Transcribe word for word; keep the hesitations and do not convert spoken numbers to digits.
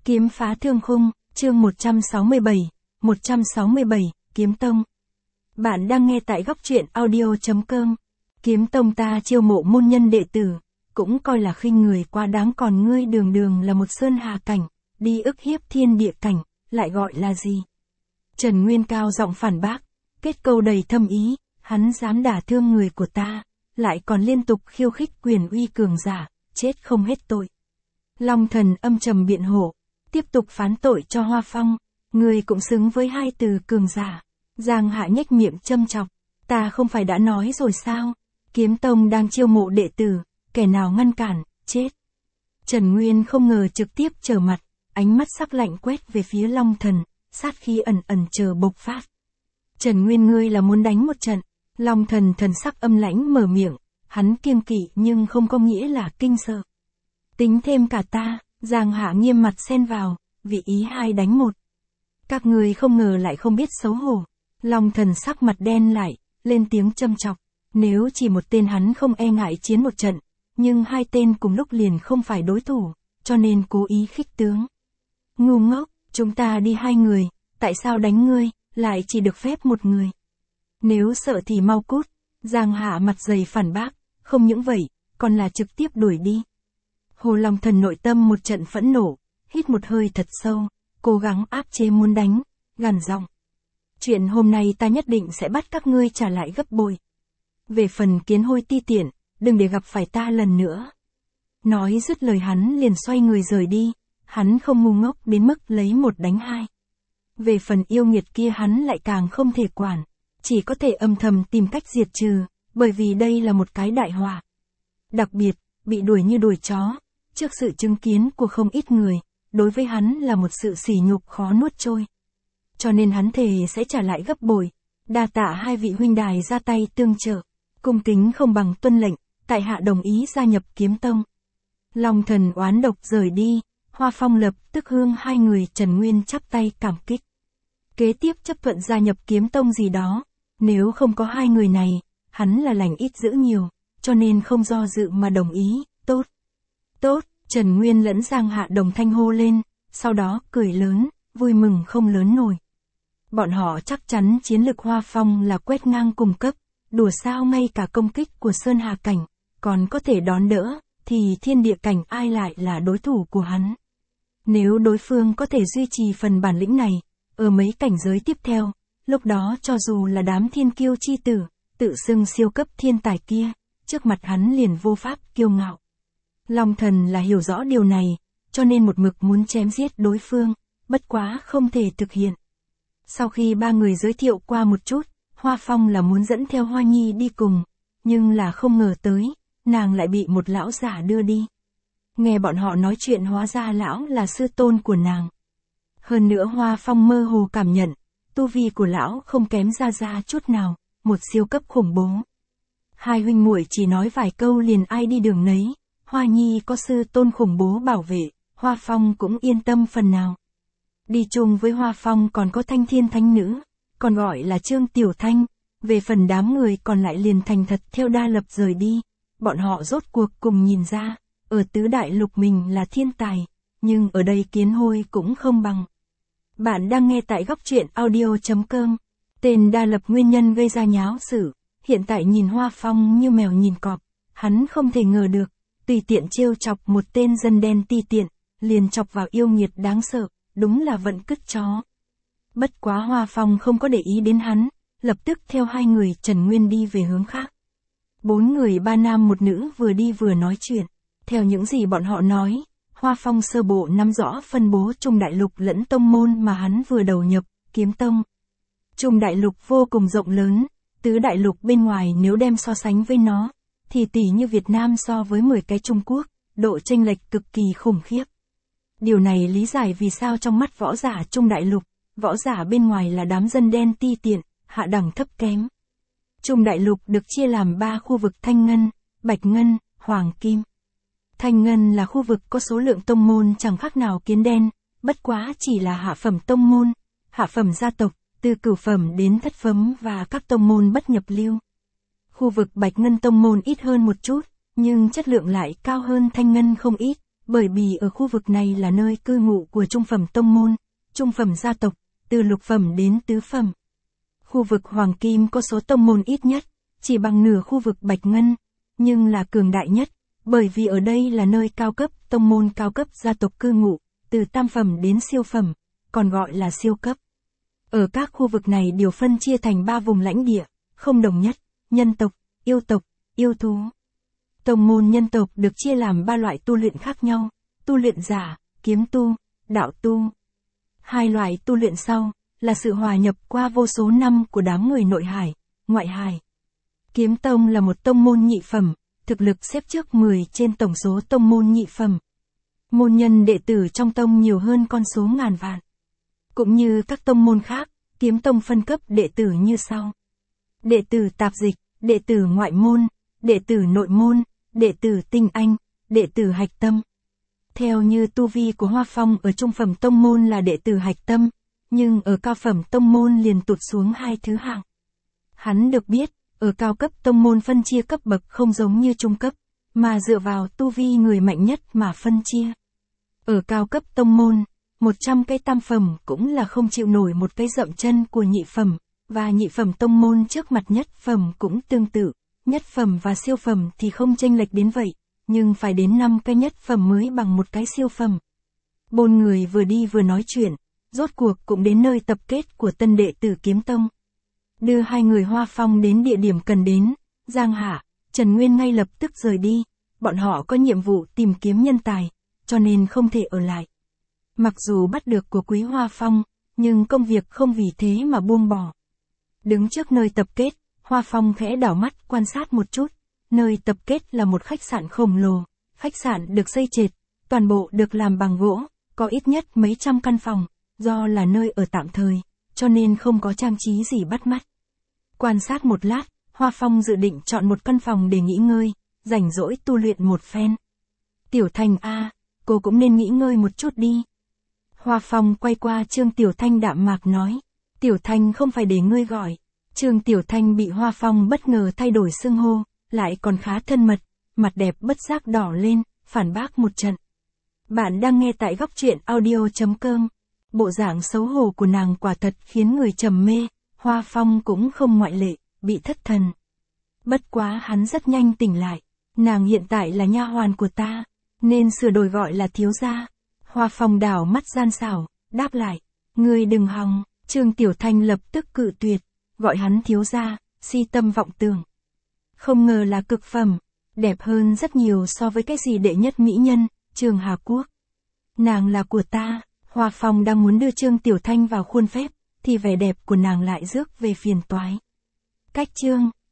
Kiếm phá thương khung, chương một trăm sáu mươi bảy, một trăm sáu mươi bảy, Kiếm Tông. Bạn đang nghe tại góc truyện audio chấm com. Kiếm Tông ta chiêu mộ môn nhân đệ tử, cũng coi là khinh người quá đáng, còn ngươi đường đường là một sơn hà cảnh, đi ức hiếp thiên địa cảnh, lại gọi là gì? Trần Nguyên cao giọng phản bác, kết câu đầy thâm ý, hắn dám đả thương người của ta, lại còn liên tục khiêu khích quyền uy cường giả, chết không hết tội. Long Thần âm trầm biện hộ, tiếp tục phán tội cho Hoa Phong, người cũng xứng với hai từ cường giả. Giang Hạ nhếch miệng châm chọc, ta không phải đã nói rồi sao, Kiếm Tông đang chiêu mộ đệ tử, kẻ nào ngăn cản, chết. Trần Nguyên không ngờ trực tiếp trở mặt, ánh mắt sắc lạnh quét về phía Long Thần, sát khí ẩn ẩn chờ bộc phát. Trần Nguyên, ngươi là muốn đánh một trận? Long Thần thần sắc âm lãnh mở miệng, hắn kiêng kỵ nhưng không có nghĩa là kinh sợ. Tính thêm cả ta, Giang Hạ nghiêm mặt xen vào, vị ý hai đánh một. Các người không ngờ lại không biết xấu hổ. Long Thần sắc mặt đen lại, lên tiếng châm chọc, nếu chỉ một tên hắn không e ngại chiến một trận, nhưng hai tên cùng lúc liền không phải đối thủ, cho nên cố ý khích tướng. Ngu ngốc, chúng ta đi hai người, tại sao đánh ngươi, lại chỉ được phép một người? Nếu sợ thì mau cút. Giang Hạ mặt dày phản bác, không những vậy, còn là trực tiếp đuổi đi. Hồ Long Thần nội tâm một trận phẫn nộ, hít một hơi thật sâu, cố gắng áp chế muốn đánh, gằn giọng. Chuyện hôm nay ta nhất định sẽ bắt các ngươi trả lại gấp bội. Về phần Kiến Hôi ti tiện, đừng để gặp phải ta lần nữa. Nói dứt lời hắn liền xoay người rời đi, hắn không ngu ngốc đến mức lấy một đánh hai. Về phần yêu nghiệt kia hắn lại càng không thể quản, chỉ có thể âm thầm tìm cách diệt trừ, bởi vì đây là một cái đại họa. Đặc biệt, bị đuổi như đuổi chó, trước sự chứng kiến của không ít người, đối với hắn là một sự sỉ nhục khó nuốt trôi. Cho nên hắn thề sẽ trả lại gấp bội, đa tạ hai vị huynh đài ra tay tương trợ, cung kính không bằng tuân lệnh, tại hạ đồng ý gia nhập Kiếm Tông. Long Thần oán độc rời đi, Hoa Phong lập tức hương hai người Trần Nguyên chắp tay cảm kích. Kế tiếp chấp thuận gia nhập Kiếm Tông gì đó, nếu không có hai người này, hắn là lành ít dữ nhiều, cho nên không do dự mà đồng ý, tốt. Tốt, Trần Nguyên lẫn Giang Hạ đồng thanh hô lên, sau đó cười lớn, vui mừng không lớn nổi. Bọn họ chắc chắn chiến lực Hoa Phong là quét ngang cùng cấp, đùa sao ngay cả công kích của Sơn Hà Cảnh, còn có thể đón đỡ, thì thiên địa cảnh ai lại là đối thủ của hắn. Nếu đối phương có thể duy trì phần bản lĩnh này, ở mấy cảnh giới tiếp theo, lúc đó cho dù là đám thiên kiêu chi tử, tự xưng siêu cấp thiên tài kia, trước mặt hắn liền vô pháp kiêu ngạo. Long Thần là hiểu rõ điều này, cho nên một mực muốn chém giết đối phương, bất quá không thể thực hiện. Sau khi ba người giới thiệu qua một chút, Hoa Phong là muốn dẫn theo Hoa Nhi đi cùng, nhưng là không ngờ tới, nàng lại bị một lão giả đưa đi. Nghe bọn họ nói chuyện hóa ra lão là sư tôn của nàng. Hơn nữa Hoa Phong mơ hồ cảm nhận, tu vi của lão không kém Gia Gia chút nào, một siêu cấp khủng bố. Hai huynh muội chỉ nói vài câu liền ai đi đường nấy, Hoa Nhi có sư tôn khủng bố bảo vệ, Hoa Phong cũng yên tâm phần nào. Đi chung với Hoa Phong còn có Thanh Thiên Thánh Nữ, còn gọi là Trương Tiểu Thanh, về phần đám người còn lại liền thành thật theo Đa Lập rời đi. Bọn họ rốt cuộc cùng nhìn ra, ở tứ đại lục mình là thiên tài, nhưng ở đây Kiến Hôi cũng không bằng. Bạn đang nghe tại góc truyện audio chấm com. Tên Đa Lập nguyên nhân gây ra nháo sự, hiện tại nhìn Hoa Phong như mèo nhìn cọp, hắn không thể ngờ được, tùy tiện trêu chọc một tên dân đen ti tiện, liền chọc vào yêu nghiệt đáng sợ, đúng là vận cứt chó. Bất quá Hoa Phong không có để ý đến hắn, lập tức theo hai người Trần Nguyên đi về hướng khác. Bốn người ba nam một nữ vừa đi vừa nói chuyện, theo những gì bọn họ nói, Hoa Phong sơ bộ nắm rõ phân bố Trung Đại Lục lẫn tông môn mà hắn vừa đầu nhập, Kiếm Tông. Trung Đại Lục vô cùng rộng lớn, tứ đại lục bên ngoài nếu đem so sánh với nó, thì tỷ như Việt Nam so với mười cái Trung Quốc, độ chênh lệch cực kỳ khủng khiếp. Điều này lý giải vì sao trong mắt võ giả Trung Đại Lục, võ giả bên ngoài là đám dân đen ti tiện, hạ đẳng thấp kém. Trung Đại Lục được chia làm ba khu vực Thanh Ngân, Bạch Ngân, Hoàng Kim. Thanh Ngân là khu vực có số lượng tông môn chẳng khác nào kiến đen, bất quá chỉ là hạ phẩm tông môn, hạ phẩm gia tộc, từ cửu phẩm đến thất phẩm và các tông môn bất nhập lưu. Khu vực Bạch Ngân tông môn ít hơn một chút, nhưng chất lượng lại cao hơn Thanh Ngân không ít, bởi vì ở khu vực này là nơi cư ngụ của trung phẩm tông môn, trung phẩm gia tộc, từ lục phẩm đến tứ phẩm. Khu vực Hoàng Kim có số tông môn ít nhất, chỉ bằng nửa khu vực Bạch Ngân, nhưng là cường đại nhất, bởi vì ở đây là nơi cao cấp, tông môn cao cấp gia tộc cư ngụ, từ tam phẩm đến siêu phẩm, còn gọi là siêu cấp. Ở các khu vực này đều phân chia thành ba vùng lãnh địa, không đồng nhất, nhân tộc, yêu tộc, yêu thú. Tông môn nhân tộc được chia làm ba loại tu luyện khác nhau, tu luyện giả, kiếm tu, đạo tu. Hai loại tu luyện sau, là sự hòa nhập qua vô số năm của đám người nội hải, ngoại hải. Kiếm tông là một tông môn nhị phẩm, thực lực xếp trước mười trên tổng số tông môn nhị phẩm. Môn nhân đệ tử trong tông nhiều hơn con số ngàn vạn. Cũng như các tông môn khác, kiếm tông phân cấp đệ tử như sau. Đệ tử tạp dịch, đệ tử ngoại môn, đệ tử nội môn, đệ tử tinh anh, đệ tử hạch tâm. Theo như tu vi của Hoa Phong ở trung phẩm tông môn là đệ tử hạch tâm, nhưng ở cao phẩm tông môn liền tụt xuống hai thứ hạng. Hắn được biết, ở cao cấp tông môn phân chia cấp bậc không giống như trung cấp, mà dựa vào tu vi người mạnh nhất mà phân chia. Ở cao cấp tông môn, một trăm cái tam phẩm cũng là không chịu nổi một cái dậm chân của nhị phẩm, và nhị phẩm tông môn trước mặt nhất phẩm cũng tương tự, nhất phẩm và siêu phẩm thì không chênh lệch đến vậy, nhưng phải đến năm cái nhất phẩm mới bằng một cái siêu phẩm. Bốn người vừa đi vừa nói chuyện, rốt cuộc cũng đến nơi tập kết của tân đệ tử kiếm tông. Đưa hai người Hoa Phong đến địa điểm cần đến, Giang Hạ, Trần Nguyên ngay lập tức rời đi, bọn họ có nhiệm vụ tìm kiếm nhân tài, cho nên không thể ở lại. Mặc dù bắt được của Quý Hoa Phong, nhưng công việc không vì thế mà buông bỏ. Đứng trước nơi tập kết, Hoa Phong khẽ đảo mắt quan sát một chút, nơi tập kết là một khách sạn khổng lồ, khách sạn được xây trệt, toàn bộ được làm bằng gỗ, có ít nhất mấy trăm căn phòng, do là nơi ở tạm thời, cho nên không có trang trí gì bắt mắt. Quan sát một lát, Hoa Phong dự định chọn một căn phòng để nghỉ ngơi, rảnh rỗi tu luyện một phen. Tiểu Thanh a, cô cũng nên nghỉ ngơi một chút đi. Hoa Phong quay qua Trương Tiểu Thanh đạm mạc nói, Tiểu Thanh không phải để ngươi gọi. Trương Tiểu Thanh bị Hoa Phong bất ngờ thay đổi xưng hô, lại còn khá thân mật, mặt đẹp bất giác đỏ lên, phản bác một trận. Bạn đang nghe tại góc truyện audio chấm com. Bộ dạng xấu hổ của nàng quả thật khiến người trầm mê, Hoa Phong cũng không ngoại lệ, bị thất thần. Bất quá hắn rất nhanh tỉnh lại, nàng hiện tại là nha hoàn của ta, nên sửa đổi gọi là thiếu gia. Hoa Phong đảo mắt gian xảo, đáp lại, ngươi đừng hòng. Trương Tiểu Thanh lập tức cự tuyệt, gọi hắn thiếu gia, si tâm vọng tưởng. Không ngờ là cực phẩm, đẹp hơn rất nhiều so với cái gì đệ nhất mỹ nhân, Trường Hà Quốc. Nàng là của ta. Hoa Phong đang muốn đưa Trương Tiểu Thanh vào khuôn phép, thì vẻ đẹp của nàng lại rước về phiền toái. Cách chương